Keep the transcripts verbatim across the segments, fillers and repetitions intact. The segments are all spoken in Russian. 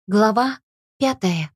Глава пятая.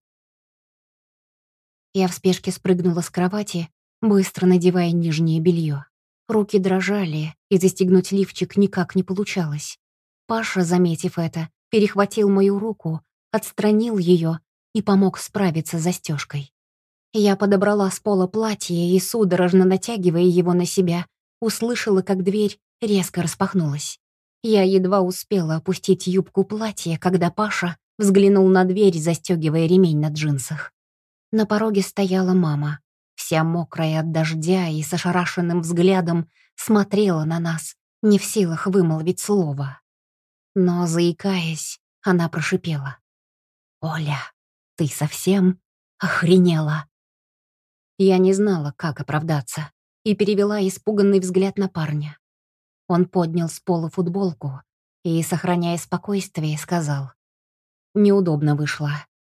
Я в спешке спрыгнула с кровати, быстро надевая нижнее белье. Руки дрожали, и застегнуть лифчик никак не получалось. Паша, заметив это, перехватил мою руку, отстранил ее и помог справиться с застежкой. Я подобрала с пола платье и, судорожно натягивая его на себя, услышала, как дверь резко распахнулась. Я едва успела опустить юбку платья, когда Паша взглянул на дверь, застегивая ремень на джинсах. На пороге стояла мама, вся мокрая от дождя и с ошарашенным взглядом смотрела на нас, не в силах вымолвить слово. Но, заикаясь, она прошипела: «Оля, ты совсем охренела?» Я не знала, как оправдаться, и перевела испуганный взгляд на парня. Он поднял с пола футболку и, сохраняя спокойствие, сказал: «Неудобно вышло».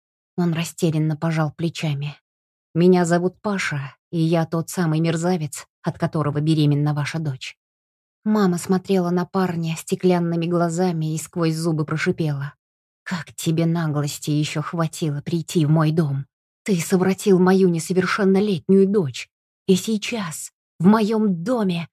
Он растерянно пожал плечами. «Меня зовут Паша, и я тот самый мерзавец, от которого беременна ваша дочь». Мама смотрела на парня стеклянными глазами и сквозь зубы прошипела: «Как тебе наглости еще хватило прийти в мой дом? Ты совратил мою несовершеннолетнюю дочь. И сейчас, в моем доме...»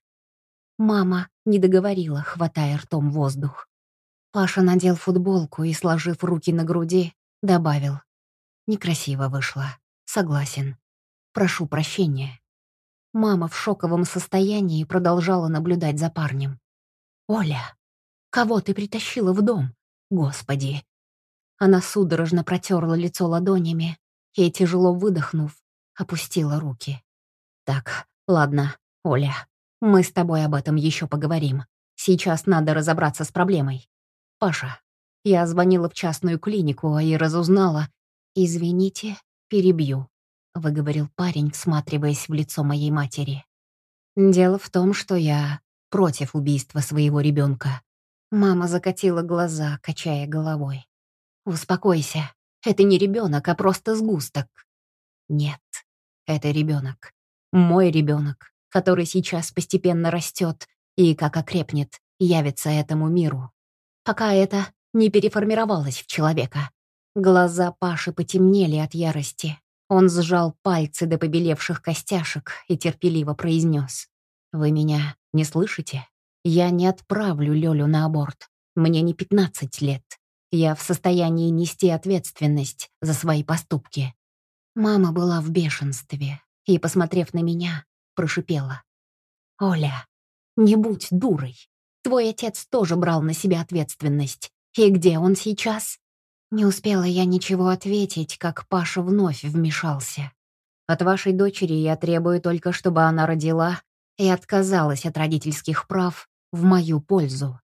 Мама не договорила, хватая ртом воздух. Паша надел футболку и, сложив руки на груди, добавил: «Некрасиво вышло. Согласен. Прошу прощения». Мама в шоковом состоянии продолжала наблюдать за парнем. «Оля, кого ты притащила в дом? Господи!» Она судорожно протерла лицо ладонями и, тяжело выдохнув, опустила руки. «Так, ладно, Оля, мы с тобой об этом еще поговорим. Сейчас надо разобраться с проблемой. Паша, я звонила в частную клинику и разузнала...» «Извините, перебью», — выговорил парень, всматриваясь в лицо моей матери. «Дело в том, что я против убийства своего ребенка». Мама закатила глаза, качая головой. «Успокойся, это не ребенок, а просто сгусток». «Нет, это ребенок. Мой ребенок, который сейчас постепенно растет и, как окрепнет, явится этому миру. Пока это не переформировалось в человека». Глаза Паши потемнели от ярости. Он сжал пальцы до побелевших костяшек и терпеливо произнес: «Вы меня не слышите? Я не отправлю Лёлю на аборт. Мне не пятнадцать лет. Я в состоянии нести ответственность за свои поступки». Мама была в бешенстве и, посмотрев на меня, прошипела: «Оля, не будь дурой. Твой отец тоже брал на себя ответственность. И где он сейчас?» Не успела я ничего ответить, как Паша вновь вмешался. «От вашей дочери я требую только, чтобы она родила и отказалась от родительских прав в мою пользу».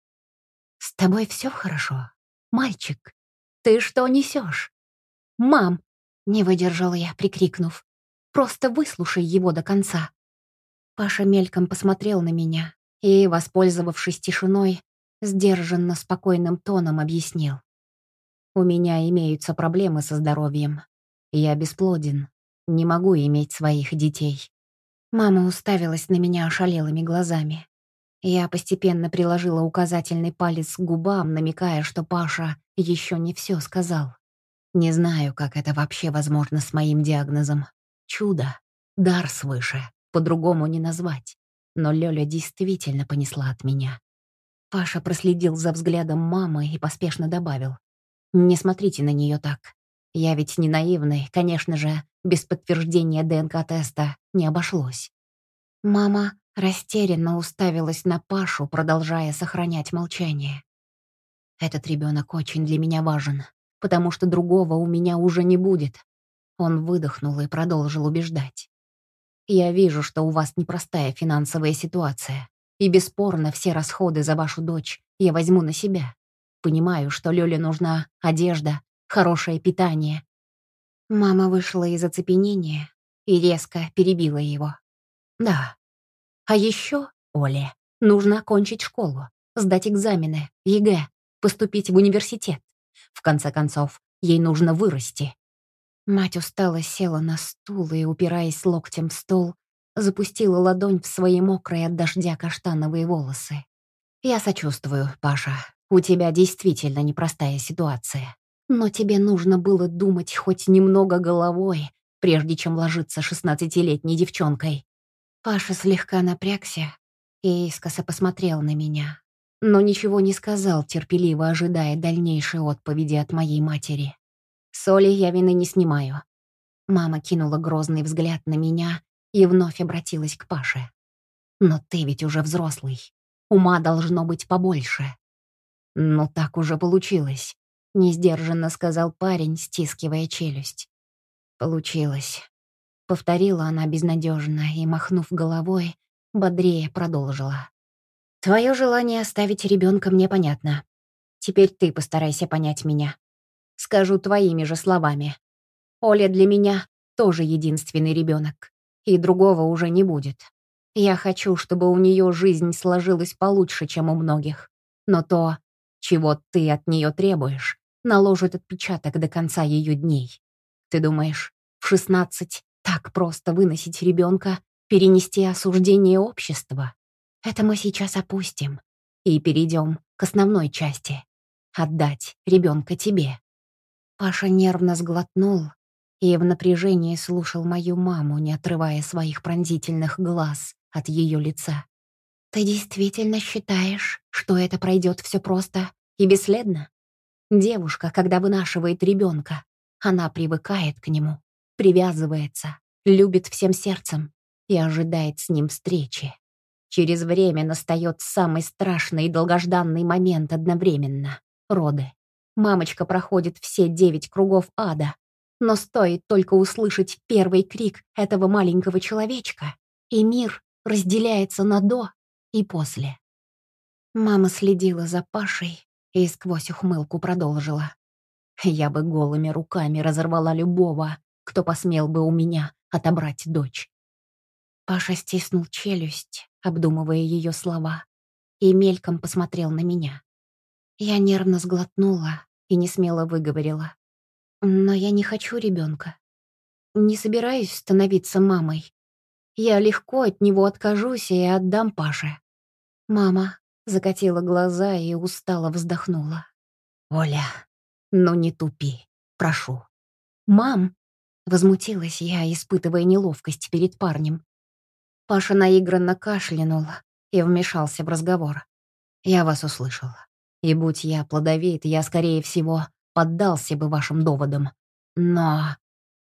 «С тобой все хорошо, мальчик? Ты что несешь?» «Мам!» — не выдержала я, прикрикнув. «Просто выслушай его до конца». Паша мельком посмотрел на меня и, воспользовавшись тишиной, сдержанно спокойным тоном объяснил: «У меня имеются проблемы со здоровьем. Я бесплоден, не могу иметь своих детей». Мама уставилась на меня ошалелыми глазами. Я постепенно приложила указательный палец к губам, намекая, что Паша еще не все сказал. Не знаю, как это вообще возможно с моим диагнозом. Чудо, дар свыше, по-другому не назвать. Но Лёля действительно понесла от меня. Паша проследил за взглядом мамы и поспешно добавил: «Не смотрите на нее так. Я ведь не наивный, конечно же, без подтверждения ДНК-теста не обошлось». Мама растерянно уставилась на Пашу, продолжая сохранять молчание. «Этот ребенок очень для меня важен, потому что другого у меня уже не будет». Он выдохнул и продолжил убеждать: «Я вижу, что у вас непростая финансовая ситуация, и бесспорно все расходы за вашу дочь я возьму на себя. Понимаю, что Лёле нужна одежда, хорошее питание». Мама вышла из оцепенения и резко перебила его. «Да. А еще, Оле, нужно окончить школу, сдать экзамены, ЕГЭ, поступить в университет. В конце концов, ей нужно вырасти». Мать устало села на стул и, упираясь локтем в стол, запустила ладонь в свои мокрые от дождя каштановые волосы. «Я сочувствую, Паша. У тебя действительно непростая ситуация. Но тебе нужно было думать хоть немного головой, прежде чем ложиться шестнадцатилетней девчонкой. Паша слегка напрягся и искоса посмотрел на меня, но ничего не сказал, терпеливо ожидая дальнейшей отповеди от моей матери. С Олей я вины не снимаю. Мама кинула грозный взгляд на меня и вновь обратилась к Паше. «Но ты ведь уже взрослый. Ума должно быть побольше». «Ну так уже получилось», — несдержанно сказал парень, стискивая челюсть. «Получилось», — повторила она безнадежно и, махнув головой, бодрее продолжила. «Твое желание оставить ребенка мне понятно. Теперь ты постарайся понять меня. Скажу твоими же словами. Оля для меня тоже единственный ребенок, и другого уже не будет. Я хочу, чтобы у нее жизнь сложилась получше, чем у многих. Но то, чего ты от нее требуешь, наложит отпечаток до конца ее дней. Ты думаешь, в шестнадцать так просто выносить ребенка, перенести осуждение общества? Это мы сейчас опустим и перейдем к основной части. Отдать ребенка тебе». Паша нервно сглотнул и в напряжении слушал мою маму, не отрывая своих пронзительных глаз от ее лица. «Ты действительно считаешь, что это пройдет все просто и бесследно? Девушка, когда вынашивает ребенка, она привыкает к нему, привязывается, любит всем сердцем и ожидает с ним встречи. Через время настает самый страшный и долгожданный момент одновременно — роды. Мамочка проходит все девять кругов ада, но стоит только услышать первый крик этого маленького человечка, и мир разделяется на «до» и «после». Мама следила за Пашей и сквозь ухмылку продолжила. «Я бы голыми руками разорвала любого, кто посмел бы у меня отобрать дочь». Паша стиснул челюсть, обдумывая ее слова, и мельком посмотрел на меня. Я нервно сглотнула и несмело выговорила. «Но я не хочу ребенка. Не собираюсь становиться мамой. Я легко от него откажусь и отдам Паше». Мама закатила глаза и устало вздохнула. «Оля, ну не тупи, прошу». «Мам!» — возмутилась я, испытывая неловкость перед парнем. Паша наигранно кашлянул и вмешался в разговор. «Я вас услышал. И будь я плодовит, я, скорее всего, поддался бы вашим доводам. Но...»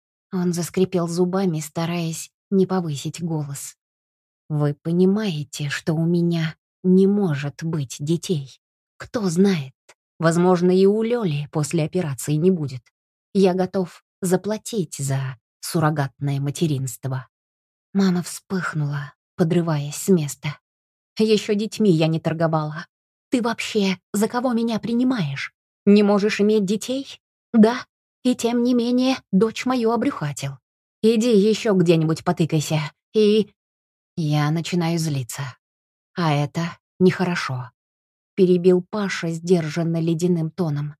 Он заскрипел зубами, стараясь не повысить голос. «Вы понимаете, что у меня не может быть детей? Кто знает, возможно, и у Лёли после операции не будет. Я готов заплатить за суррогатное материнство». Мама вспыхнула, подрываясь с места. «Еще детьми я не торговала. Ты вообще за кого меня принимаешь? Не можешь иметь детей? Да, и тем не менее дочь мою обрюхатил. Иди еще где-нибудь потыкайся, и...» Я начинаю злиться. А это нехорошо. Перебил Паша сдержанно ледяным тоном.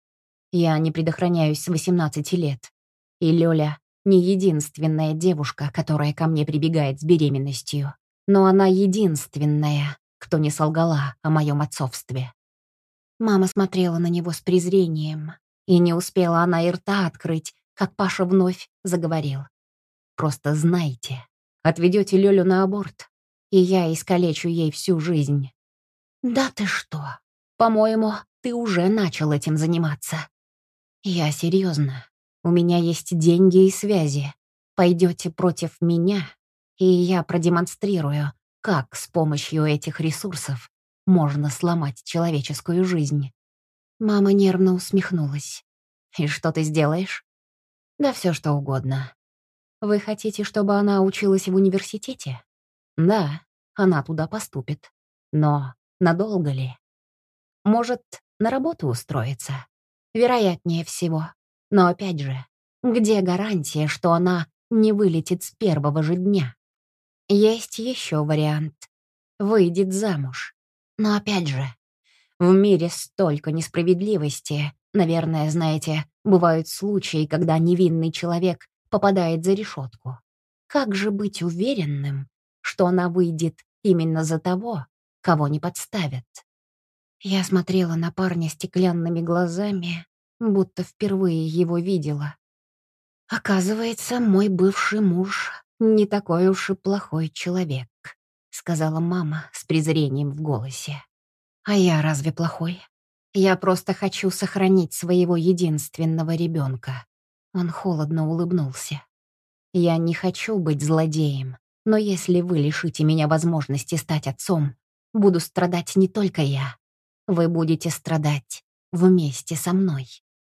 Я не предохраняюсь с восемнадцати лет. И Лёля не единственная девушка, которая ко мне прибегает с беременностью. Но она единственная, кто не солгала о моем отцовстве. Мама смотрела на него с презрением, и не успела она и рта открыть, как Паша вновь заговорил. «Просто знайте, отведете Лёлю на аборт, и я искалечу ей всю жизнь». «Да ты что? По-моему, ты уже начал этим заниматься». «Я серьезно. У меня есть деньги и связи. Пойдете против меня, и я продемонстрирую, как с помощью этих ресурсов можно сломать человеческую жизнь». Мама нервно усмехнулась. «И что ты сделаешь?» «Да все что угодно. Вы хотите, чтобы она училась в университете?» «Да, она туда поступит. Но надолго ли? Может, на работу устроиться? Вероятнее всего. Но опять же, где гарантия, что она не вылетит с первого же дня? Есть еще вариант. Выйдет замуж. Но опять же, в мире столько несправедливости. Наверное, знаете, бывают случаи, когда невинный человек попадает за решетку. Как же быть уверенным, что она выйдет именно за того, кого не подставят? Я смотрела на парня стеклянными глазами, будто впервые его видела. «Оказывается, мой бывший муж не такой уж и плохой человек», — сказала мама с презрением в голосе. «А я разве плохой? Я просто хочу сохранить своего единственного ребенка». Он холодно улыбнулся. «Я не хочу быть злодеем, но если вы лишите меня возможности стать отцом, буду страдать не только я. Вы будете страдать вместе со мной».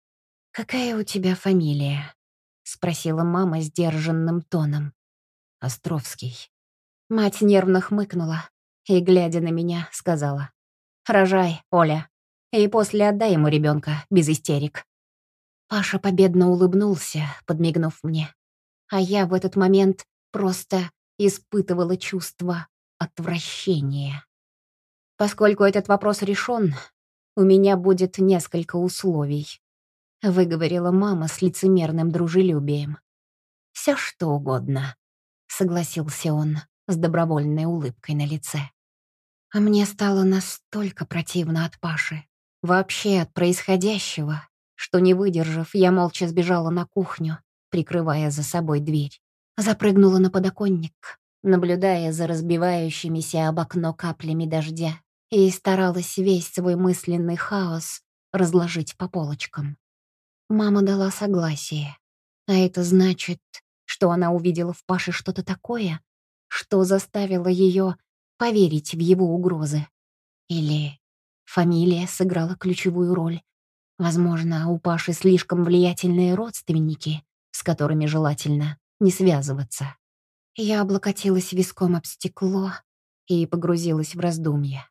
«Какая у тебя фамилия?» — спросила мама сдержанным тоном. Островский. Мать нервно хмыкнула и, глядя на меня, сказала: «Рожай, Оля, и после отдай ему ребенка без истерик». Паша победно улыбнулся, подмигнув мне, а я в этот момент просто испытывала чувство отвращения. «Поскольку этот вопрос решен, у меня будет несколько условий», — выговорила мама с лицемерным дружелюбием. «Все что угодно», — согласился он с добровольной улыбкой на лице. А мне стало настолько противно от Паши, вообще от происходящего, что, не выдержав, я молча сбежала на кухню, прикрывая за собой дверь. Запрыгнула на подоконник, наблюдая за разбивающимися об окно каплями дождя, и старалась весь свой мысленный хаос разложить по полочкам. Мама дала согласие, а это значит, что она увидела в Паше что-то такое, что заставило ее поверить в его угрозы. Или фамилия сыграла ключевую роль. Возможно, у Паши слишком влиятельные родственники, с которыми желательно не связываться. Я облокотилась виском об стекло и погрузилась в раздумья.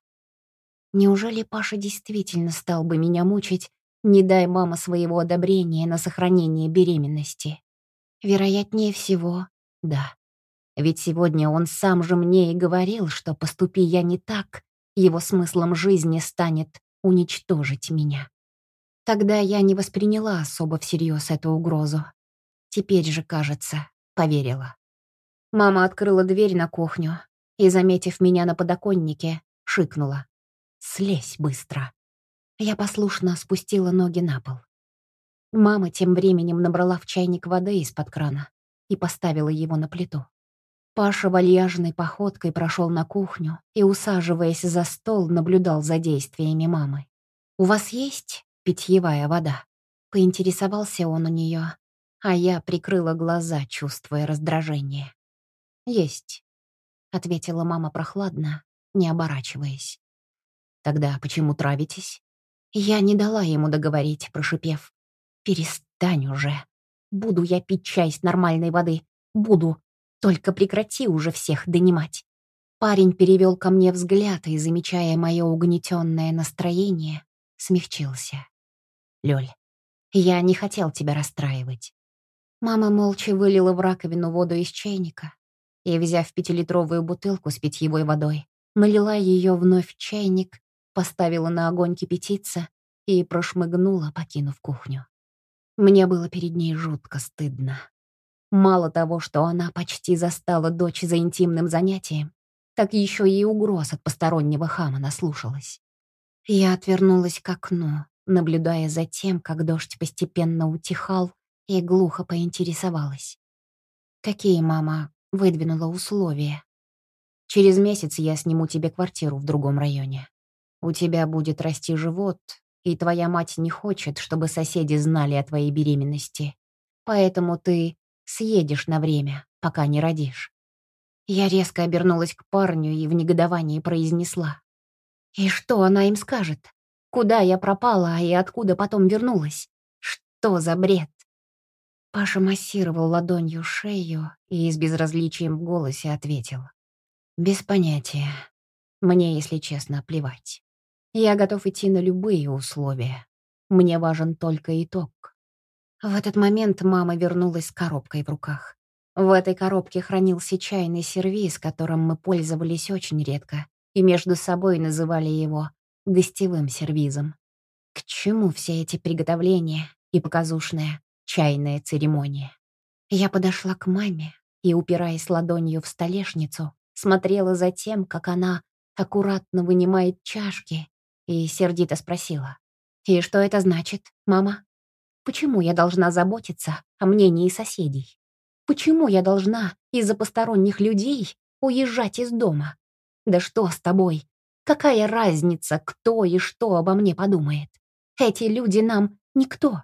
Неужели Паша действительно стал бы меня мучить, не дай мама своего одобрения на сохранение беременности? Вероятнее всего, да. Ведь сегодня он сам же мне и говорил, что поступи я не так, его смыслом жизни станет уничтожить меня. Тогда я не восприняла особо всерьез эту угрозу. Теперь же, кажется, поверила. Мама открыла дверь на кухню и, заметив меня на подоконнике, шикнула: «Слезь быстро». Я послушно спустила ноги на пол. Мама тем временем набрала в чайник воды из-под крана и поставила его на плиту. Паша вальяжной походкой прошел на кухню и, усаживаясь за стол, наблюдал за действиями мамы. «У вас есть питьевая вода?» — поинтересовался он у нее, а я прикрыла глаза, чувствуя раздражение. «Есть», — ответила мама прохладно, не оборачиваясь. «Тогда почему травитесь?» Я не дала ему договорить, прошипев: «Перестань уже. Буду я пить чай с нормальной воды. Буду. Только прекрати уже всех донимать». Парень перевел ко мне взгляд и, замечая мое угнетенное настроение, смягчился. «Лёль, я не хотел тебя расстраивать». Мама молча вылила в раковину воду из чайника и, взяв пятилитровую бутылку с питьевой водой, налила ее вновь в чайник, поставила на огонь кипятиться и прошмыгнула, покинув кухню. Мне было перед ней жутко стыдно. Мало того, что она почти застала дочь за интимным занятием, так еще и угроз от постороннего хама наслушалась. Я отвернулась к окну, наблюдая за тем, как дождь постепенно утихал, и глухо поинтересовалась: «Какие, мама, выдвинула условия?» «Через месяц я сниму тебе квартиру в другом районе. У тебя будет расти живот, и твоя мать не хочет, чтобы соседи знали о твоей беременности. Поэтому ты съедешь на время, пока не родишь». Я резко обернулась к парню и в негодовании произнесла: «И что она им скажет? Куда я пропала и откуда потом вернулась? Что за бред?» Паша массировал ладонью шею и с безразличием в голосе ответил: «Без понятия. Мне, если честно, плевать. Я готов идти на любые условия. Мне важен только итог». В этот момент мама вернулась с коробкой в руках. В этой коробке хранился чайный сервиз, которым мы пользовались очень редко, и между собой называли его гостевым сервизом. К чему все эти приготовления и показушная чайная церемония? Я подошла к маме и, упираясь ладонью в столешницу, смотрела за тем, как она аккуратно вынимает чашки, и сердито спросила: «И что это значит, мама? Почему я должна заботиться о мнении соседей? Почему я должна из-за посторонних людей уезжать из дома? Да что с тобой? Какая разница, кто и что обо мне подумает? Эти люди нам никто.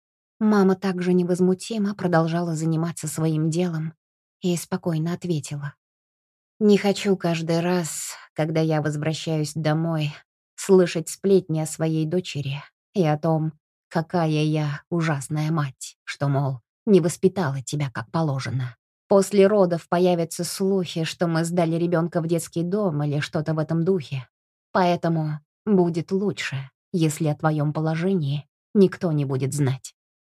Мама также невозмутимо продолжала заниматься своим делом и спокойно ответила. «Не хочу каждый раз, когда я возвращаюсь домой, слышать сплетни о своей дочери и о том, какая я ужасная мать, что, мол, не воспитала тебя как положено. После родов появятся слухи, что мы сдали ребенка в детский дом или что-то в этом духе. Поэтому будет лучше, если о твоем положении никто не будет знать».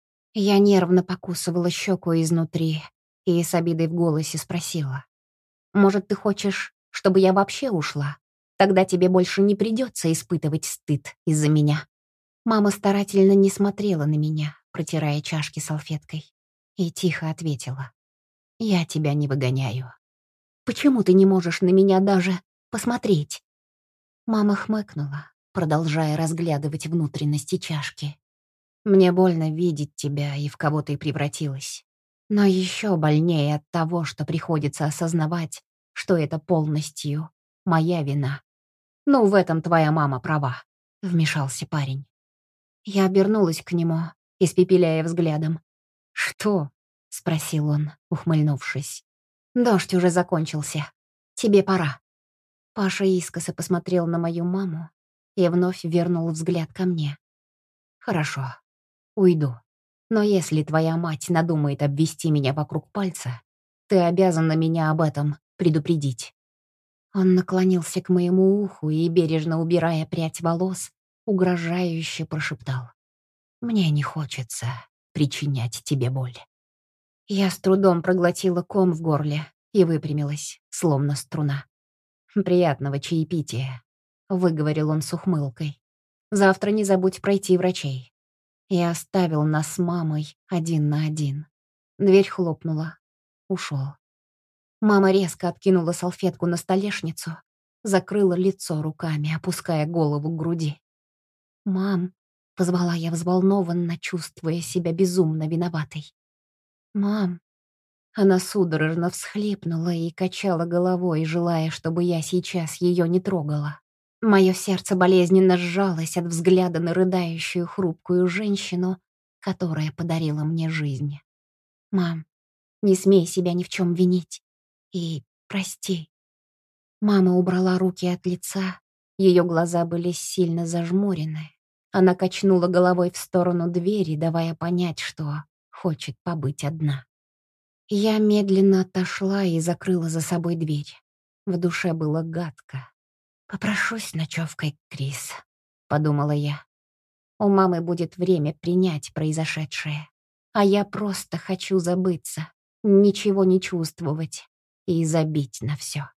Я нервно покусывала щеку изнутри и с обидой в голосе спросила. «Может, ты хочешь, чтобы я вообще ушла? Тогда тебе больше не придется испытывать стыд из-за меня». Мама старательно не смотрела на меня, протирая чашки салфеткой, и тихо ответила. «Я тебя не выгоняю. Почему ты не можешь на меня даже посмотреть?» Мама хмыкнула, продолжая разглядывать внутренности чашки. «Мне больно видеть тебя и в кого ты превратилась. Но еще больнее от того, что приходится осознавать, что это полностью моя вина. Ну, в этом твоя мама права», — вмешался парень. Я обернулась к нему, испепеляя взглядом. «Что?» — спросил он, ухмыльнувшись. «Дождь уже закончился. Тебе пора». Паша искоса посмотрел на мою маму и вновь вернул взгляд ко мне. «Хорошо, уйду. Но если твоя мать надумает обвести меня вокруг пальца, ты обязана меня об этом предупредить». Он наклонился к моему уху и, бережно убирая прядь волос, угрожающе прошептал. «Мне не хочется причинять тебе боль». Я с трудом проглотила ком в горле и выпрямилась, словно струна. «Приятного чаепития», — выговорил он с ухмылкой. «Завтра не забудь пройти врачей». И оставил нас с мамой один на один. Дверь хлопнула. Ушел. Мама резко откинула салфетку на столешницу, закрыла лицо руками, опуская голову к груди. «Мам», — позвала я взволнованно, чувствуя себя безумно виноватой. «Мам». Она судорожно всхлипнула и качала головой, желая, чтобы я сейчас ее не трогала. Мое сердце болезненно сжалось от взгляда на рыдающую хрупкую женщину, которая подарила мне жизнь. «Мам, не смей себя ни в чем винить. И прости». Мама убрала руки от лица, ее глаза были сильно зажмурены. Она качнула головой в сторону двери, давая понять, что хочет побыть одна. Я медленно отошла и закрыла за собой дверь. В душе было гадко. «Попрошусь с ночевкой, Крис», — подумала я. «У мамы будет время принять произошедшее, а я просто хочу забыться, ничего не чувствовать и забить на все».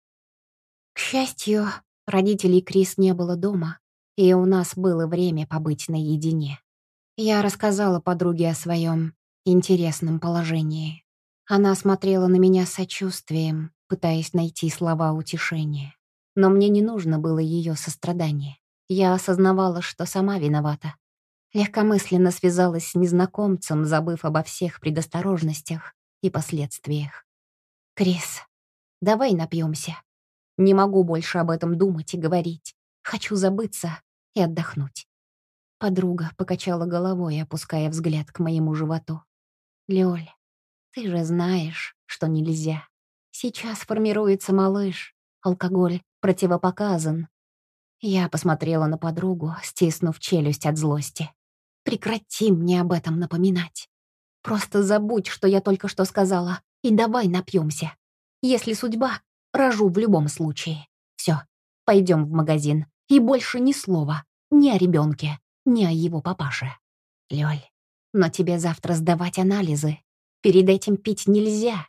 К счастью, родителей Крис не было дома, и у нас было время побыть наедине. Я рассказала подруге о своем интересном положении. Она смотрела на меня с сочувствием, пытаясь найти слова утешения. Но мне не нужно было ее сострадание. Я осознавала, что сама виновата. Легкомысленно связалась с незнакомцем, забыв обо всех предосторожностях и последствиях. «Крис, давай напьемся. Не могу больше об этом думать и говорить. Хочу забыться и отдохнуть». Подруга покачала головой, опуская взгляд к моему животу. «Лёль, ты же знаешь, что нельзя. Сейчас формируется малыш. Алкоголь противопоказан». Я посмотрела на подругу, стиснув челюсть от злости. «Прекрати мне об этом напоминать. Просто забудь, что я только что сказала, и давай напьемся. Если судьба, рожу в любом случае. Все, пойдем в магазин. И больше ни слова. Ни о ребенке, ни о его папаше. Лёль, но тебе завтра сдавать анализы. Перед этим пить нельзя».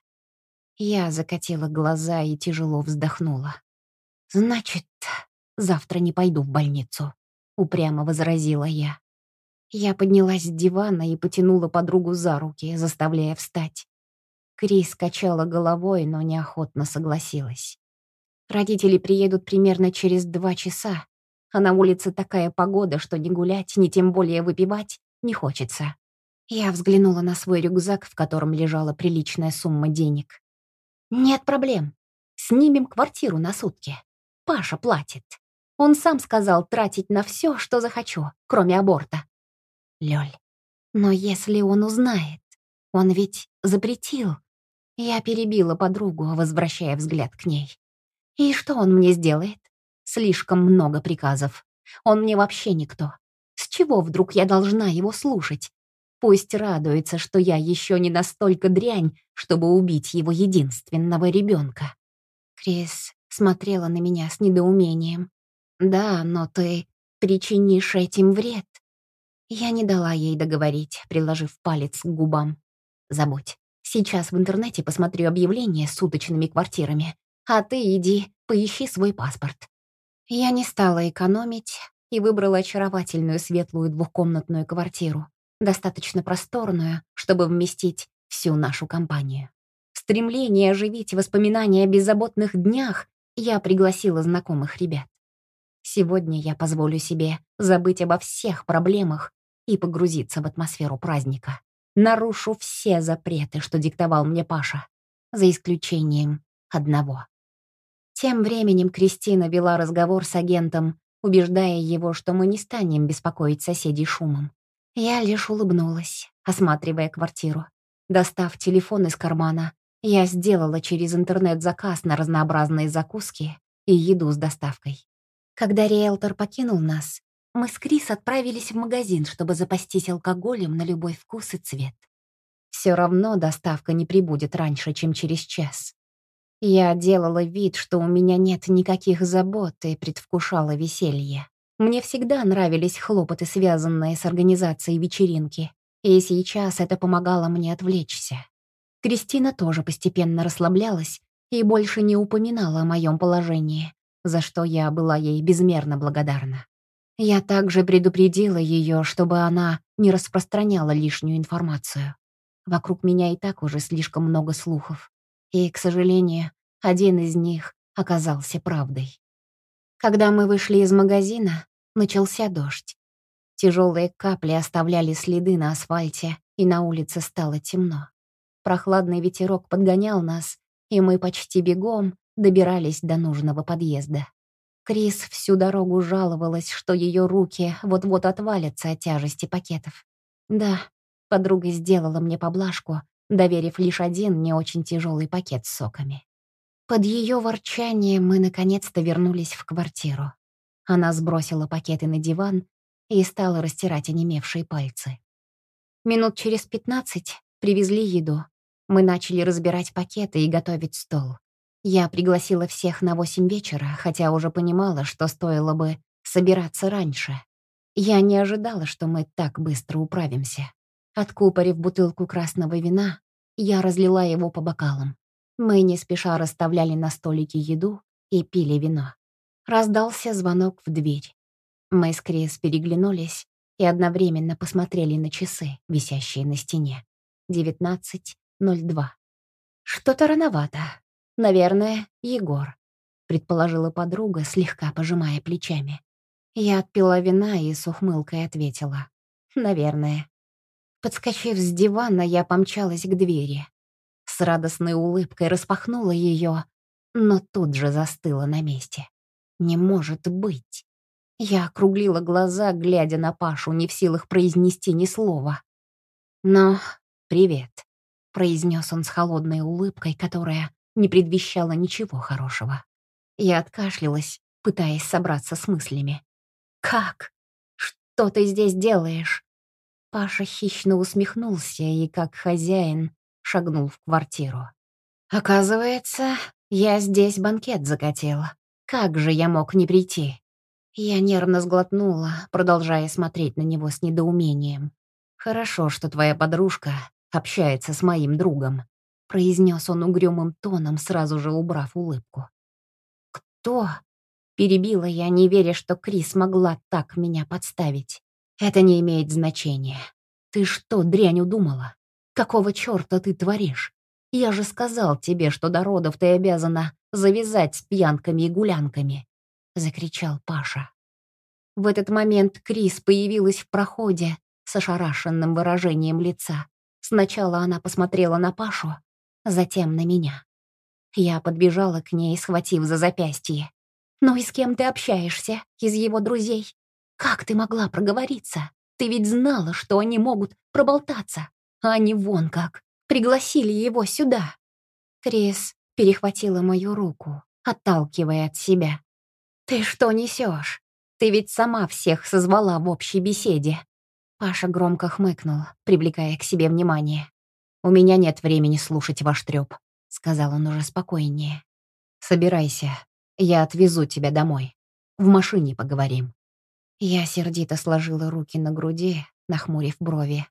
Я закатила глаза и тяжело вздохнула. «Значит, завтра не пойду в больницу», — упрямо возразила я. Я поднялась с дивана и потянула подругу за руки, заставляя встать. Крис качала головой, но неохотно согласилась. «Родители приедут примерно через два часа, а на улице такая погода, что ни гулять, ни тем более выпивать не хочется. Я взглянула на свой рюкзак, в котором лежала приличная сумма денег. «Нет проблем. Снимем квартиру на сутки. Паша платит. Он сам сказал тратить на все, что захочу, кроме аборта». Лёль, но если он узнает, он ведь запретил. Я перебила подругу, возвращая взгляд к ней. И что он мне сделает? Слишком много приказов. Он мне вообще никто. С чего вдруг я должна его слушать? Пусть радуется, что я еще не настолько дрянь, чтобы убить его единственного ребенка. Крис смотрела на меня с недоумением. «Да, но ты причинишь этим вред». Я не дала ей договорить, приложив палец к губам. «Забудь. Сейчас в интернете посмотрю объявления с суточными квартирами, а ты иди, поищи свой паспорт». Я не стала экономить и выбрала очаровательную светлую двухкомнатную квартиру, достаточно просторную, чтобы вместить всю нашу компанию. В стремлении оживить воспоминания о беззаботных днях я пригласила знакомых ребят. Сегодня я позволю себе забыть обо всех проблемах и погрузиться в атмосферу праздника. Нарушу все запреты, что диктовал мне Паша, за исключением одного. Тем временем Кристина вела разговор с агентом, убеждая его, что мы не станем беспокоить соседей шумом. Я лишь улыбнулась, осматривая квартиру. Достав телефон из кармана, я сделала через интернет заказ на разнообразные закуски и еду с доставкой. Когда риэлтор покинул нас, мы с Крис отправились в магазин, чтобы запастись алкоголем на любой вкус и цвет. Все равно доставка не прибудет раньше, чем через час. Я делала вид, что у меня нет никаких забот, и предвкушала веселье. Мне всегда нравились хлопоты, связанные с организацией вечеринки, и сейчас это помогало мне отвлечься. Кристина тоже постепенно расслаблялась и больше не упоминала о моем положении, за что я была ей безмерно благодарна. Я также предупредила ее, чтобы она не распространяла лишнюю информацию. Вокруг меня и так уже слишком много слухов. И, к сожалению, один из них оказался правдой. Когда мы вышли из магазина, начался дождь. Тяжелые капли оставляли следы на асфальте, и на улице стало темно. Прохладный ветерок подгонял нас, и мы почти бегом добирались до нужного подъезда. Крис всю дорогу жаловалась, что ее руки вот-вот отвалятся от тяжести пакетов. Да, подруга сделала мне поблажку, доверив лишь один не очень тяжелый пакет с соками. Под ее ворчание мы наконец-то вернулись в квартиру. Она сбросила пакеты на диван и стала растирать онемевшие пальцы. Минут через пятнадцать привезли еду. Мы начали разбирать пакеты и готовить стол. Я пригласила всех на восемь вечера, хотя уже понимала, что стоило бы собираться раньше. Я не ожидала, что мы так быстро управимся. Откупорив бутылку красного вина, я разлила его по бокалам. Мы не спеша расставляли на столике еду и пили вино. Раздался звонок в дверь. Мы с Крис переглянулись и одновременно посмотрели на часы, висящие на стене. девятнадцать ноль два. «Что-то рановато. Наверное, Егор», — предположила подруга, слегка пожимая плечами. Я отпила вина и с ухмылкой ответила: «Наверное». Подскочив с дивана, я помчалась к двери. С радостной улыбкой распахнула ее, но тут же застыла на месте. «Не может быть!» Я округлила глаза, глядя на Пашу, не в силах произнести ни слова. «Ну, привет», — произнес он с холодной улыбкой, которая не предвещала ничего хорошего. Я откашлялась, пытаясь собраться с мыслями. «Как? Что ты здесь делаешь?» Паша хищно усмехнулся и, как хозяин, шагнул в квартиру. «Оказывается, я здесь банкет закатила. Как же я мог не прийти?» Я нервно сглотнула, продолжая смотреть на него с недоумением. «Хорошо, что твоя подружка общается с моим другом», — произнес он угрюмым тоном, сразу же убрав улыбку. «Кто?» — перебила я, не веря, что Крис могла так меня подставить. «Это не имеет значения. Ты что, дрянь удумала? Какого черта ты творишь? Я же сказал тебе, что до родов ты обязана завязать с пьянками и гулянками», — закричал Паша. В этот момент Крис появилась в проходе с ошарашенным выражением лица. Сначала она посмотрела на Пашу, затем на меня. Я подбежала к ней, схватив за запястье. «Ну и с кем ты общаешься? Из его друзей? Как ты могла проговориться? Ты ведь знала, что они могут проболтаться. А они вон как. Пригласили его сюда». Крис перехватила мою руку, отталкивая от себя. «Ты что несешь? Ты ведь сама всех созвала в общей беседе». Паша громко хмыкнул, привлекая к себе внимание. «У меня нет времени слушать ваш трёп», — сказал он уже спокойнее. «Собирайся, я отвезу тебя домой. В машине поговорим». Я сердито сложила руки на груди, нахмурив брови.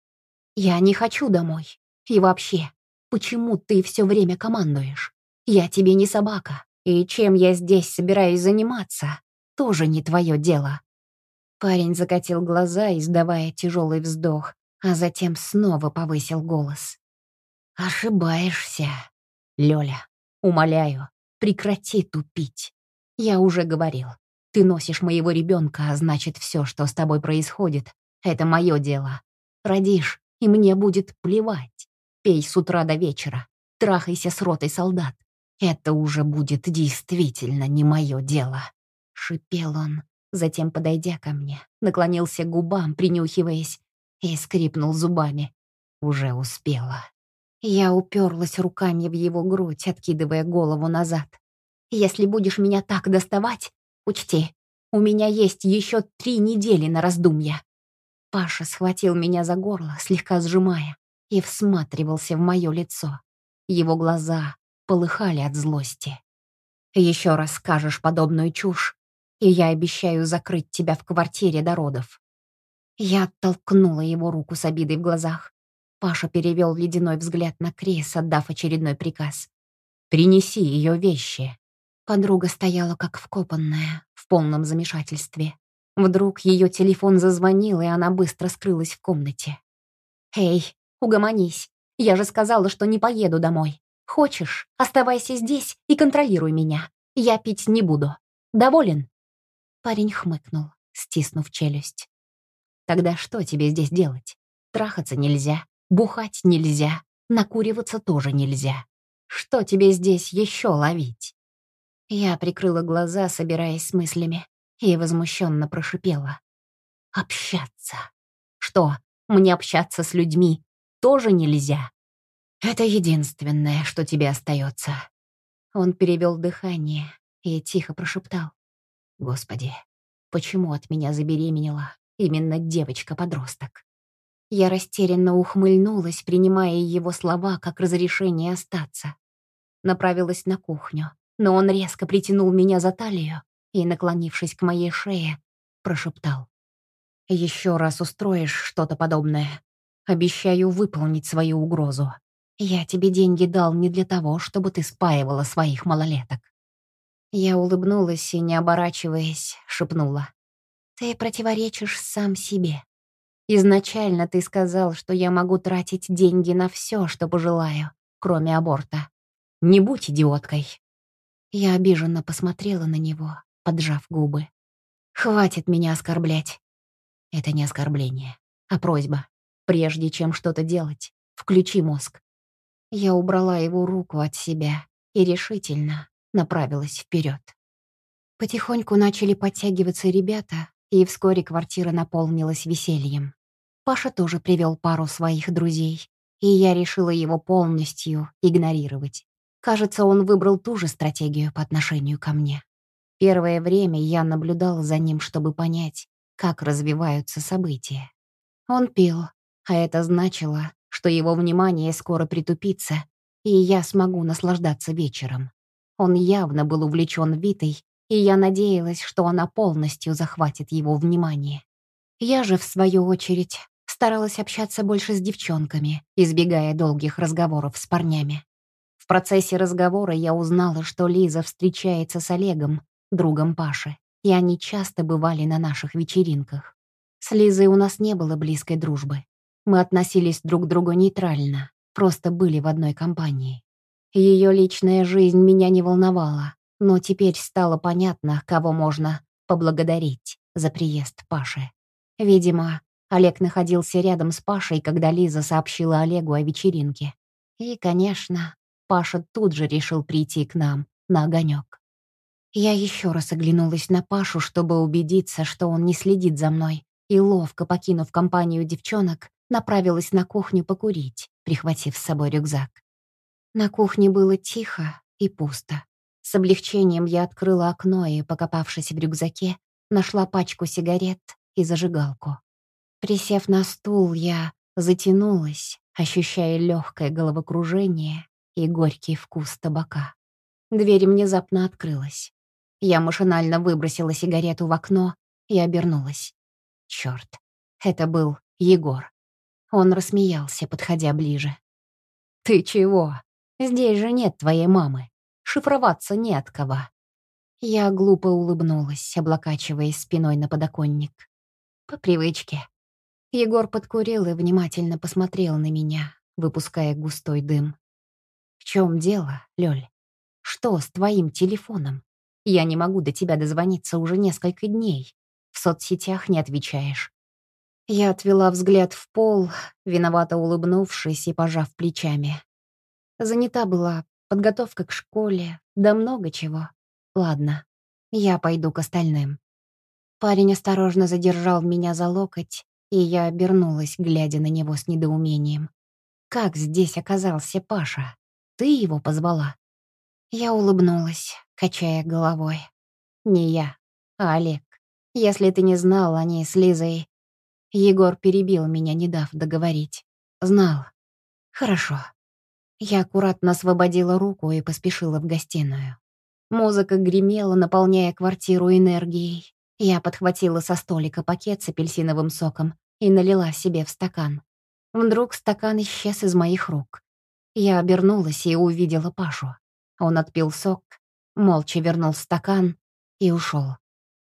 «Я не хочу домой. И вообще, почему ты все время командуешь? Я тебе не собака, и чем я здесь собираюсь заниматься, тоже не твое дело». Парень закатил глаза, издавая тяжелый вздох, а затем снова повысил голос. «Ошибаешься, Лёля. Умоляю, прекрати тупить. Я уже говорил, ты носишь моего ребенка, а значит, все, что с тобой происходит, это мое дело. Родишь, и мне будет плевать. Пей с утра до вечера, трахайся с ротой солдат. Это уже будет действительно не мое дело». Шипел он, затем, подойдя ко мне, наклонился к губам, принюхиваясь, и скрипнул зубами. Уже успела. Я уперлась руками в его грудь, откидывая голову назад. «Если будешь меня так доставать, учти, у меня есть еще три недели на раздумья». Паша схватил меня за горло, слегка сжимая, и всматривался в мое лицо. Его глаза полыхали от злости. «Еще раз скажешь подобную чушь, и я обещаю закрыть тебя в квартире до родов». Я оттолкнула его руку с обидой в глазах. Паша перевел ледяной взгляд на Крис, отдав очередной приказ. «Принеси ее вещи». Подруга стояла как вкопанная, в полном замешательстве. Вдруг ее телефон зазвонил, и она быстро скрылась в комнате. «Эй, угомонись. Я же сказала, что не поеду домой. Хочешь, оставайся здесь и контролируй меня. Я пить не буду. Доволен?» Парень хмыкнул, стиснув челюсть. «Тогда что тебе здесь делать? Трахаться нельзя, бухать нельзя, накуриваться тоже нельзя. Что тебе здесь еще ловить?» Я прикрыла глаза, собираясь с мыслями, и возмущенно прошипела. «Общаться? Что, мне общаться с людьми тоже нельзя? Это единственное, что тебе остается». Он перевел дыхание и тихо прошептал. «Господи, почему от меня забеременела именно девочка-подросток?» Я растерянно ухмыльнулась, принимая его слова как разрешение остаться. Направилась на кухню, но он резко притянул меня за талию и, наклонившись к моей шее, прошептал. «Еще раз устроишь что-то подобное, обещаю выполнить свою угрозу. Я тебе деньги дал не для того, чтобы ты спаивала своих малолеток». Я улыбнулась и, не оборачиваясь, шепнула. «Ты противоречишь сам себе. Изначально ты сказал, что я могу тратить деньги на все, что пожелаю, кроме аборта. Не будь идиоткой». Я обиженно посмотрела на него, поджав губы. «Хватит меня оскорблять». Это не оскорбление, а просьба. Прежде чем что-то делать, включи мозг. Я убрала его руку от себя и решительно направилась вперед. Потихоньку начали подтягиваться ребята, и вскоре квартира наполнилась весельем. Паша тоже привел пару своих друзей, и я решила его полностью игнорировать. Кажется, он выбрал ту же стратегию по отношению ко мне. Первое время я наблюдала за ним, чтобы понять, как развиваются события. Он пил, а это значило, что его внимание скоро притупится, и я смогу наслаждаться вечером. Он явно был увлечен Витой, и я надеялась, что она полностью захватит его внимание. Я же, в свою очередь, старалась общаться больше с девчонками, избегая долгих разговоров с парнями. В процессе разговора я узнала, что Лиза встречается с Олегом, другом Паши, и они часто бывали на наших вечеринках. С Лизой у нас не было близкой дружбы. Мы относились друг к другу нейтрально, просто были в одной компании. Ее личная жизнь меня не волновала, но теперь стало понятно, кого можно поблагодарить за приезд Паши. Видимо, Олег находился рядом с Пашей, когда Лиза сообщила Олегу о вечеринке. И, конечно, Паша тут же решил прийти к нам, на огонек. Я еще раз оглянулась на Пашу, чтобы убедиться, что он не следит за мной, и, ловко покинув компанию девчонок, направилась на кухню покурить, прихватив с собой рюкзак. На кухне было тихо и пусто. С облегчением я открыла окно и, покопавшись в рюкзаке, нашла пачку сигарет и зажигалку. Присев на стул, я затянулась, ощущая легкое головокружение и горький вкус табака. Дверь внезапно открылась. Я машинально выбросила сигарету в окно и обернулась. Черт, это был Егор. Он рассмеялся, подходя ближе. «Ты чего? Здесь же нет твоей мамы. Шифроваться не от кого». Я глупо улыбнулась, облокачиваясь спиной на подоконник. По привычке. Егор подкурил и внимательно посмотрел на меня, выпуская густой дым. «В чем дело, Лёль? Что с твоим телефоном? Я не могу до тебя дозвониться уже несколько дней. В соцсетях не отвечаешь». Я отвела взгляд в пол, виновато улыбнувшись и пожав плечами. Занята была подготовка к школе, да много чего. Ладно, я пойду к остальным. Парень осторожно задержал меня за локоть, и я обернулась, глядя на него с недоумением. «Как здесь оказался Паша? Ты его позвала?» Я улыбнулась, качая головой. «Не я, а Олег. Если ты не знал, они с Лизой...» Егор перебил меня, не дав договорить. «Знал. Хорошо». Я аккуратно освободила руку и поспешила в гостиную. Музыка гремела, наполняя квартиру энергией. Я подхватила со столика пакет с апельсиновым соком и налила себе в стакан. Вдруг стакан исчез из моих рук. Я обернулась и увидела Пашу. Он отпил сок, молча вернул стакан и ушел.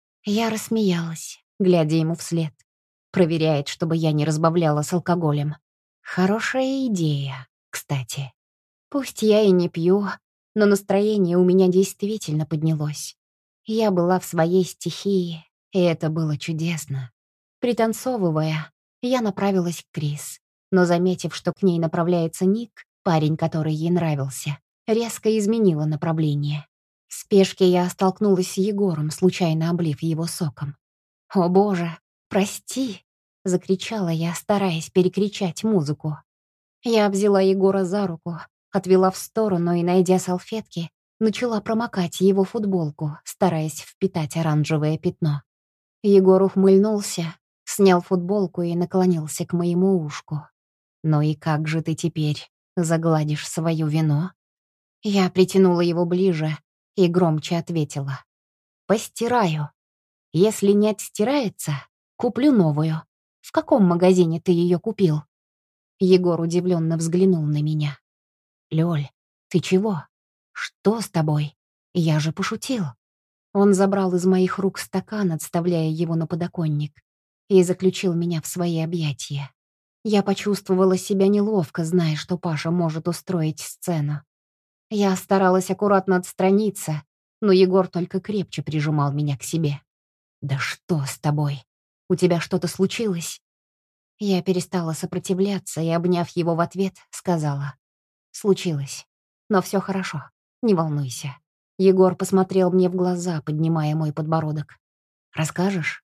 Я рассмеялась, глядя ему вслед. Проверяет, чтобы я не разбавляла с алкоголем. Хорошая идея, кстати. Пусть я и не пью, но настроение у меня действительно поднялось. Я была в своей стихии, и это было чудесно. Пританцовывая, я направилась к Крис, но, заметив, что к ней направляется Ник, парень, который ей нравился, резко изменила направление. В спешке я столкнулась с Егором, случайно облив его соком. «О боже, прости!» — закричала я, стараясь перекричать музыку. Я взяла Егора за руку, отвела в сторону и, найдя салфетки, начала промокать его футболку, стараясь впитать оранжевое пятно. Егор ухмыльнулся, снял футболку и наклонился к моему ушку. «Ну и как же ты теперь загладишь свою вину?» Я притянула его ближе и громче ответила. «Постираю. Если не отстирается, куплю новую. В каком магазине ты ее купил?» Егор удивленно взглянул на меня. «Лёль, ты чего? Что с тобой? Я же пошутил». Он забрал из моих рук стакан, отставляя его на подоконник, и заключил меня в свои объятия. Я почувствовала себя неловко, зная, что Паша может устроить сцену. Я старалась аккуратно отстраниться, но Егор только крепче прижимал меня к себе. «Да что с тобой? У тебя что-то случилось?» Я перестала сопротивляться и, обняв его в ответ, сказала. «Случилось. Но все хорошо. Не волнуйся». Егор посмотрел мне в глаза, поднимая мой подбородок. «Расскажешь?»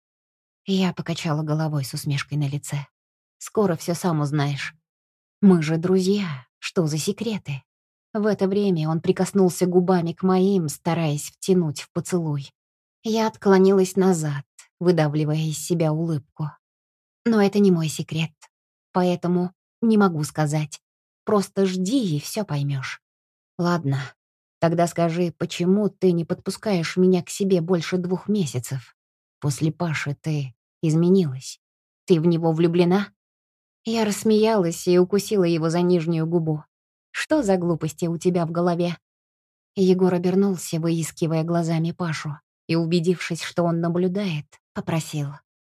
Я покачала головой с усмешкой на лице. «Скоро все сам узнаешь. Мы же друзья. Что за секреты?» В это время он прикоснулся губами к моим, стараясь втянуть в поцелуй. Я отклонилась назад, выдавливая из себя улыбку. «Но это не мой секрет, поэтому не могу сказать. Просто жди и все поймешь. Ладно, тогда скажи, почему ты не подпускаешь меня к себе больше двух месяцев? После Паши ты изменилась. Ты в него влюблена?» Я рассмеялась и укусила его за нижнюю губу. «Что за глупости у тебя в голове?» Егор обернулся, выискивая глазами Пашу, и, убедившись, что он наблюдает, попросил.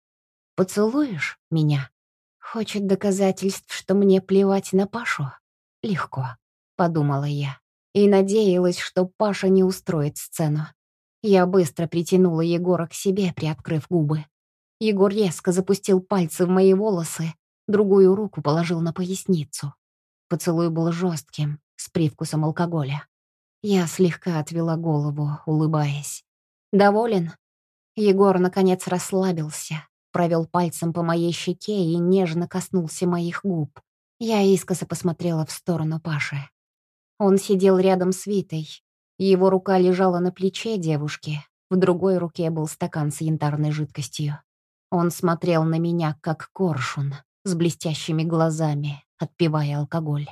«Поцелуешь меня?» «Хочет доказательств, что мне плевать на Пашу?» «Легко», — подумала я, и надеялась, что Паша не устроит сцену. Я быстро притянула Егора к себе, приоткрыв губы. Егор резко запустил пальцы в мои волосы, другую руку положил на поясницу. Поцелуй был жестким, с привкусом алкоголя. Я слегка отвела голову, улыбаясь. «Доволен?» Егор, наконец, расслабился, провел пальцем по моей щеке и нежно коснулся моих губ. Я искоса посмотрела в сторону Паши. Он сидел рядом с Витой. Его рука лежала на плече девушки, в другой руке был стакан с янтарной жидкостью. Он смотрел на меня, как коршун, с блестящими глазами, отпивая алкоголь.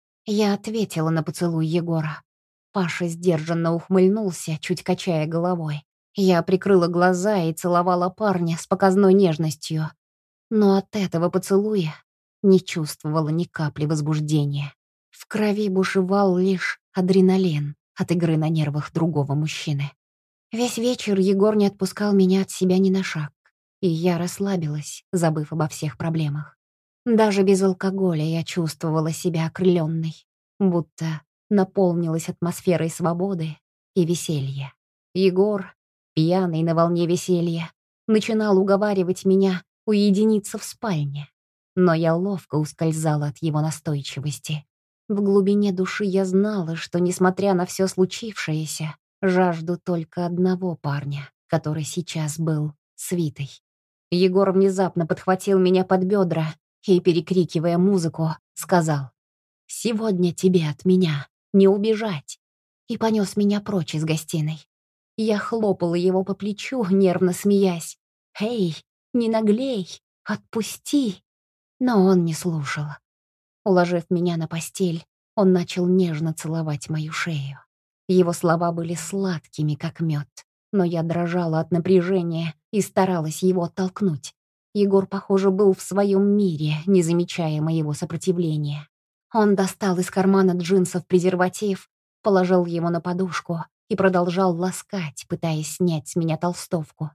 Я ответила на поцелуй Егора. Паша сдержанно ухмыльнулся, чуть качая головой. Я прикрыла глаза и целовала парня с показной нежностью. Но от этого поцелуя не чувствовала ни капли возбуждения. В крови бушевал лишь адреналин от игры на нервах другого мужчины. Весь вечер Егор не отпускал меня от себя ни на шаг, и я расслабилась, забыв обо всех проблемах. Даже без алкоголя я чувствовала себя окрыленной, будто наполнилась атмосферой свободы и веселья. Егор, пьяный на волне веселья, начинал уговаривать меня уединиться в спальне, но я ловко ускользала от его настойчивости. В глубине души я знала, что, несмотря на все случившееся, жажду только одного парня, который сейчас был с Витой. Егор внезапно подхватил меня под бедра и, перекрикивая музыку, сказал: «Сегодня тебе от меня не убежать», и понес меня прочь из гостиной. Я хлопала его по плечу, нервно смеясь. «Эй, не наглей, отпусти!» Но он не слушал. Уложив меня на постель, он начал нежно целовать мою шею. Его слова были сладкими, как мед, но я дрожала от напряжения и старалась его оттолкнуть. Егор, похоже, был в своем мире, не замечая моего сопротивления. Он достал из кармана джинсов презерватив, положил его на подушку и продолжал ласкать, пытаясь снять с меня толстовку.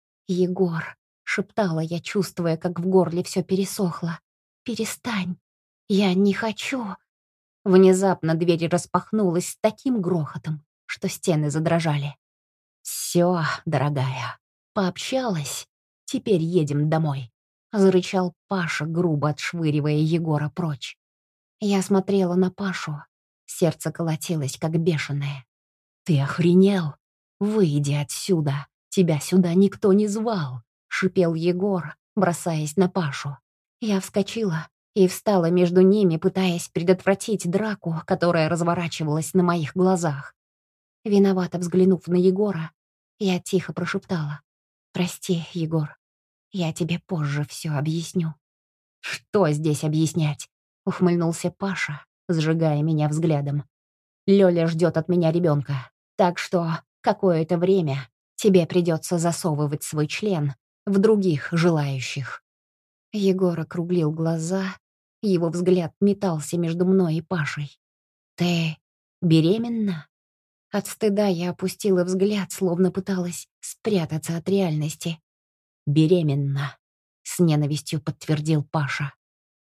«Егор», — шептала я, чувствуя, как в горле все пересохло, — «перестань, я не хочу». Внезапно дверь распахнулась с таким грохотом, что стены задрожали. «Все, дорогая, пообщалась, теперь едем домой», — зарычал Паша, грубо отшвыривая Егора прочь. Я смотрела на Пашу, сердце колотилось, как бешеное. «Ты охренел? Выйди отсюда, тебя сюда никто не звал», — шипел Егор, бросаясь на Пашу. Я вскочила и встала между ними, пытаясь предотвратить драку, которая разворачивалась на моих глазах. Виновато взглянув на Егора, я тихо прошептала: «Прости, Егор, я тебе позже все объясню». «Что здесь объяснять?» — ухмыльнулся Паша, сжигая меня взглядом. «Лёля ждет от меня ребенка, так что какое-то время тебе придется засовывать свой член в других желающих». Егор округлил глаза, его взгляд метался между мной и Пашей. «Ты беременна?» От стыда я опустила взгляд, словно пыталась спрятаться от реальности. «Беременна», — с ненавистью подтвердил Паша.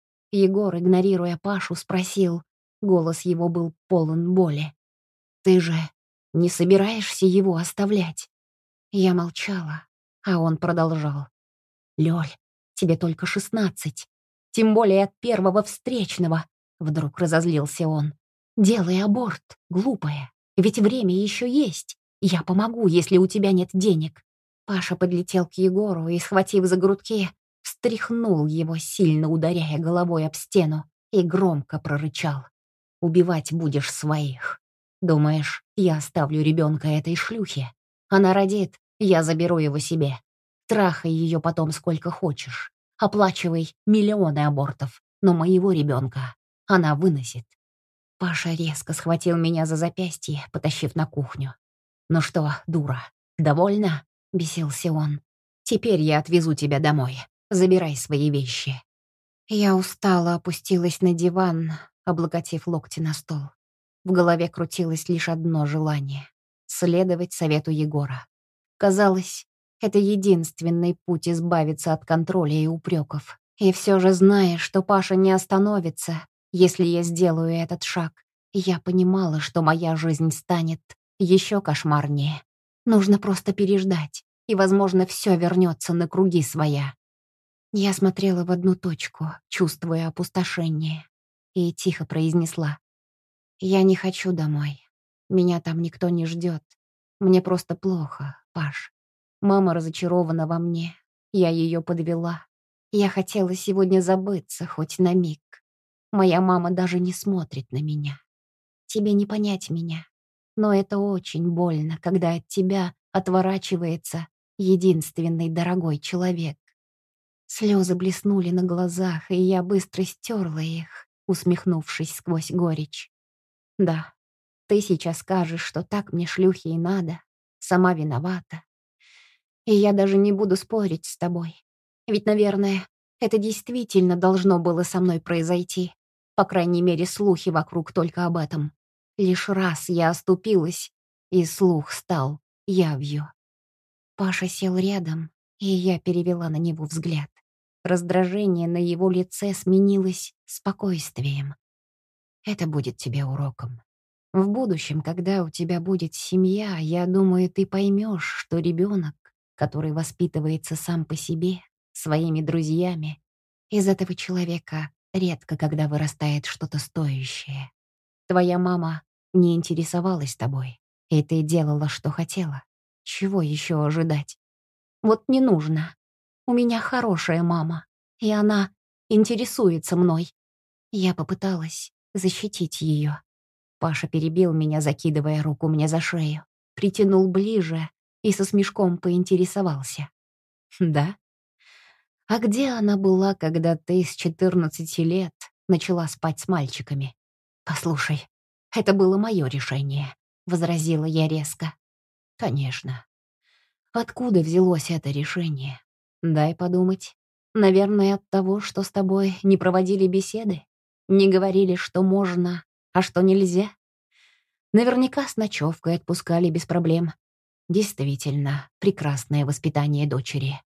Егор, игнорируя Пашу, спросил, голос его был полон боли: «Ты же не собираешься его оставлять?» Я молчала, а он продолжал: «Лёль, тебе только шестнадцать, тем более от первого встречного», — вдруг разозлился он. «Делай аборт, глупая, ведь время еще есть. Я помогу, если у тебя нет денег». Паша подлетел к Егору и, схватив за грудки, встряхнул его, сильно ударяя головой об стену, и громко прорычал: «Убивать будешь своих. Думаешь, я оставлю ребенка этой шлюхе? Она родит, я заберу его себе. Трахай ее потом сколько хочешь. Оплачивай миллионы абортов, но моего ребенка она выносит». Паша резко схватил меня за запястье, потащив на кухню. «Ну что, дура, довольна?» — бесился он. «Теперь я отвезу тебя домой. Забирай свои вещи». Я устало опустилась на диван, облокотив локти на стол. В голове крутилось лишь одно желание — следовать совету Егора. Казалось, это единственный путь избавиться от контроля и упреков. И все же, зная, что Паша не остановится, если я сделаю этот шаг, я понимала, что моя жизнь станет еще кошмарнее. Нужно просто переждать, и, возможно, все вернется на круги своя. Я смотрела в одну точку, чувствуя опустошение, и тихо произнесла: «Я не хочу домой. Меня там никто не ждет. Мне просто плохо, Паш. Мама разочарована во мне. Я ее подвела. Я хотела сегодня забыться хоть на миг. Моя мама даже не смотрит на меня. Тебе не понять меня. Но это очень больно, когда от тебя отворачивается единственный дорогой человек». Слезы блеснули на глазах, и я быстро стерла их, усмехнувшись сквозь горечь. «Да, ты сейчас скажешь, что так мне шлюхи и надо. Сама виновата. И я даже не буду спорить с тобой. Ведь, наверное, это действительно должно было со мной произойти. По крайней мере, слухи вокруг только об этом. Лишь раз я оступилась, и слух стал явью». Паша сел рядом, и я перевела на него взгляд. Раздражение на его лице сменилось спокойствием. «Это будет тебе уроком. В будущем, когда у тебя будет семья, я думаю, ты поймешь, что ребенок, который воспитывается сам по себе, своими друзьями, из этого человека редко когда вырастает что-то стоящее. Твоя мама не интересовалась тобой, и ты делала, что хотела. Чего еще ожидать? Вот не нужно. У меня хорошая мама, и она интересуется мной». Я попыталась защитить ее. Паша перебил меня, закидывая руку мне за шею, притянул ближе и со смешком поинтересовался: «Да? А где она была, когда ты с четырнадцати лет начала спать с мальчиками?» «Послушай, это было мое решение», — возразила я резко. «Конечно. Откуда взялось это решение? Дай подумать. Наверное, от того, что с тобой не проводили беседы, не говорили, что можно, а что нельзя. Наверняка с ночевкой отпускали без проблем. Действительно, прекрасное воспитание дочери».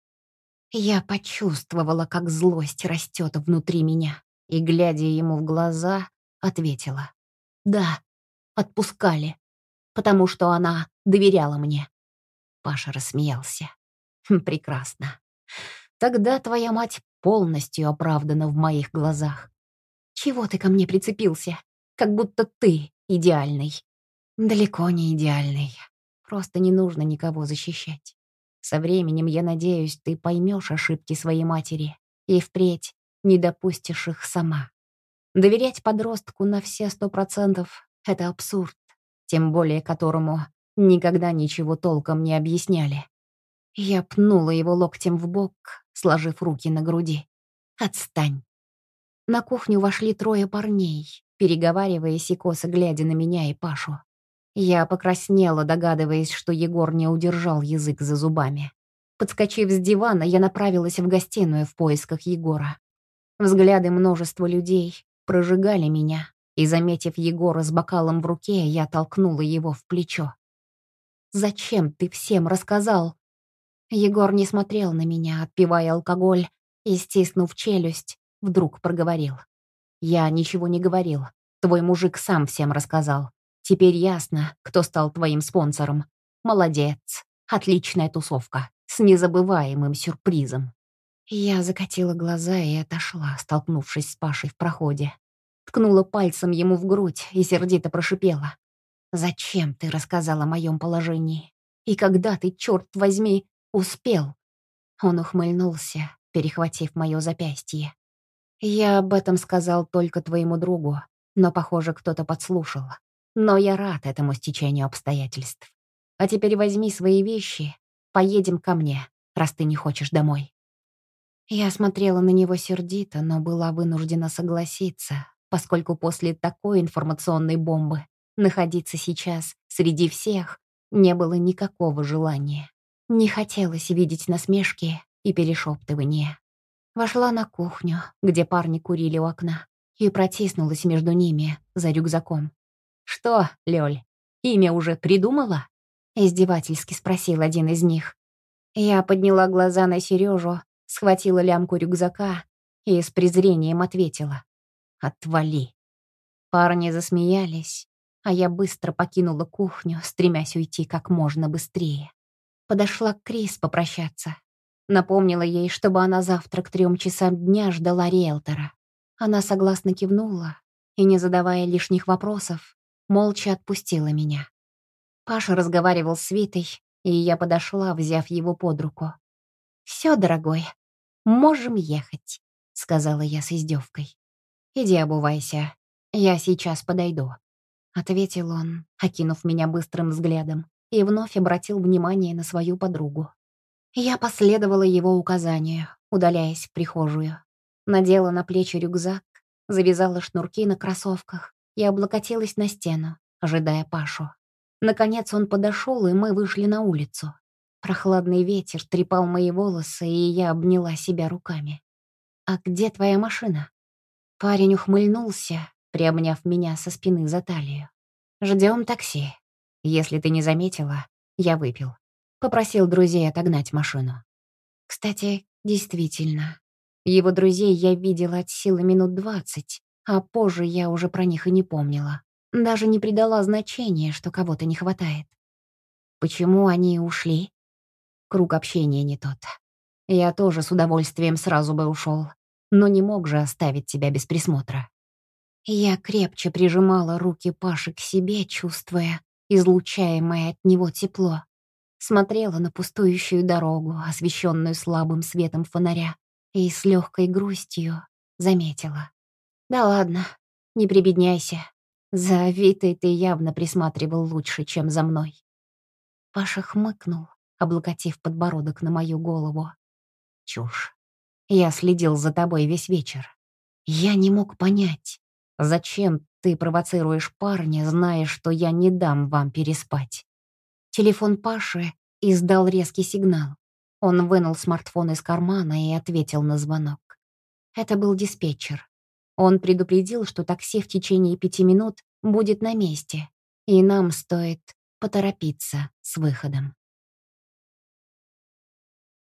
Я почувствовала, как злость растет внутри меня, и, глядя ему в глаза, ответила: «Да, отпускали, потому что она доверяла мне». Паша рассмеялся. «Хм, прекрасно. Тогда твоя мать полностью оправдана в моих глазах. Чего ты ко мне прицепился? Как будто ты идеальный». «Далеко не идеальный. Просто не нужно никого защищать. Со временем, я надеюсь, ты поймешь ошибки своей матери и впредь не допустишь их сама. Доверять подростку на все сто процентов — это абсурд, тем более которому никогда ничего толком не объясняли». Я пнула его локтем в бок, сложив руки на груди. «Отстань». На кухню вошли трое парней, переговариваясь и косо глядя на меня и Пашу. Я покраснела, догадываясь, что Егор не удержал язык за зубами. Подскочив с дивана, я направилась в гостиную в поисках Егора. Взгляды множества людей прожигали меня, и, заметив Егора с бокалом в руке, я толкнула его в плечо. «Зачем ты всем рассказал?» Егор не смотрел на меня, отпивая алкоголь, и, стиснув челюсть, вдруг проговорил: «Я ничего не говорил. Твой мужик сам всем рассказал. Теперь ясно, кто стал твоим спонсором. Молодец. Отличная тусовка. С незабываемым сюрпризом». Я закатила глаза и отошла, столкнувшись с Пашей в проходе. Ткнула пальцем ему в грудь и сердито прошипела: «Зачем ты рассказал о моем положении? И когда ты, черт возьми, успел?» Он ухмыльнулся, перехватив мое запястье. «Я об этом сказал только твоему другу, но, похоже, кто-то подслушал. Но я рад этому стечению обстоятельств. А теперь возьми свои вещи, поедем ко мне, раз ты не хочешь домой». Я смотрела на него сердито, но была вынуждена согласиться, поскольку после такой информационной бомбы находиться сейчас среди всех не было никакого желания. Не хотелось видеть насмешки и перешептывания. Вошла на кухню, где парни курили у окна, и протиснулась между ними за рюкзаком. «Что, Лёль, имя уже придумала?» — издевательски спросил один из них. Я подняла глаза на Сережу, схватила лямку рюкзака и с презрением ответила: «Отвали». Парни засмеялись, а я быстро покинула кухню, стремясь уйти как можно быстрее. Подошла к Крис попрощаться. Напомнила ей, чтобы она завтра к трем часам дня ждала риэлтора. Она согласно кивнула и, не задавая лишних вопросов, молча отпустила меня. Паша разговаривал с Витой, и я подошла, взяв его под руку. «Все, дорогой, можем ехать», — сказала я с издевкой. «Иди обувайся, я сейчас подойду», — ответил он, окинув меня быстрым взглядом, и вновь обратил внимание на свою подругу. Я последовала его указанию, удаляясь в прихожую. Надела на плечи рюкзак, завязала шнурки на кроссовках и облокотилась на стену, ожидая Пашу. Наконец он подошел, и мы вышли на улицу. Прохладный ветер трепал мои волосы, и я обняла себя руками. «А где твоя машина?» Парень ухмыльнулся, приобняв меня со спины за талию. «Ждем такси. Если ты не заметила, я выпил. Попросил друзей отогнать машину». Кстати, действительно, его друзей я видела от силы минут двадцать, а позже я уже про них и не помнила. Даже не придала значения, что кого-то не хватает. Почему они ушли? Круг общения не тот. Я тоже с удовольствием сразу бы ушел, но не мог же оставить тебя без присмотра. Я крепче прижимала руки Паши к себе, чувствуя излучаемое от него тепло. Смотрела на пустующую дорогу, освещенную слабым светом фонаря, и с легкой грустью заметила. «Да ладно, не прибедняйся. За Витой ты явно присматривал лучше, чем за мной». Паша хмыкнул, облокотив подбородок на мою голову. «Чушь. Я следил за тобой весь вечер. Я не мог понять, зачем ты провоцируешь парня, зная, что я не дам вам переспать». Телефон Паши издал резкий сигнал. Он вынул смартфон из кармана и ответил на звонок. Это был диспетчер. Он предупредил, что такси в течение пяти минут будет на месте, и нам стоит поторопиться с выходом.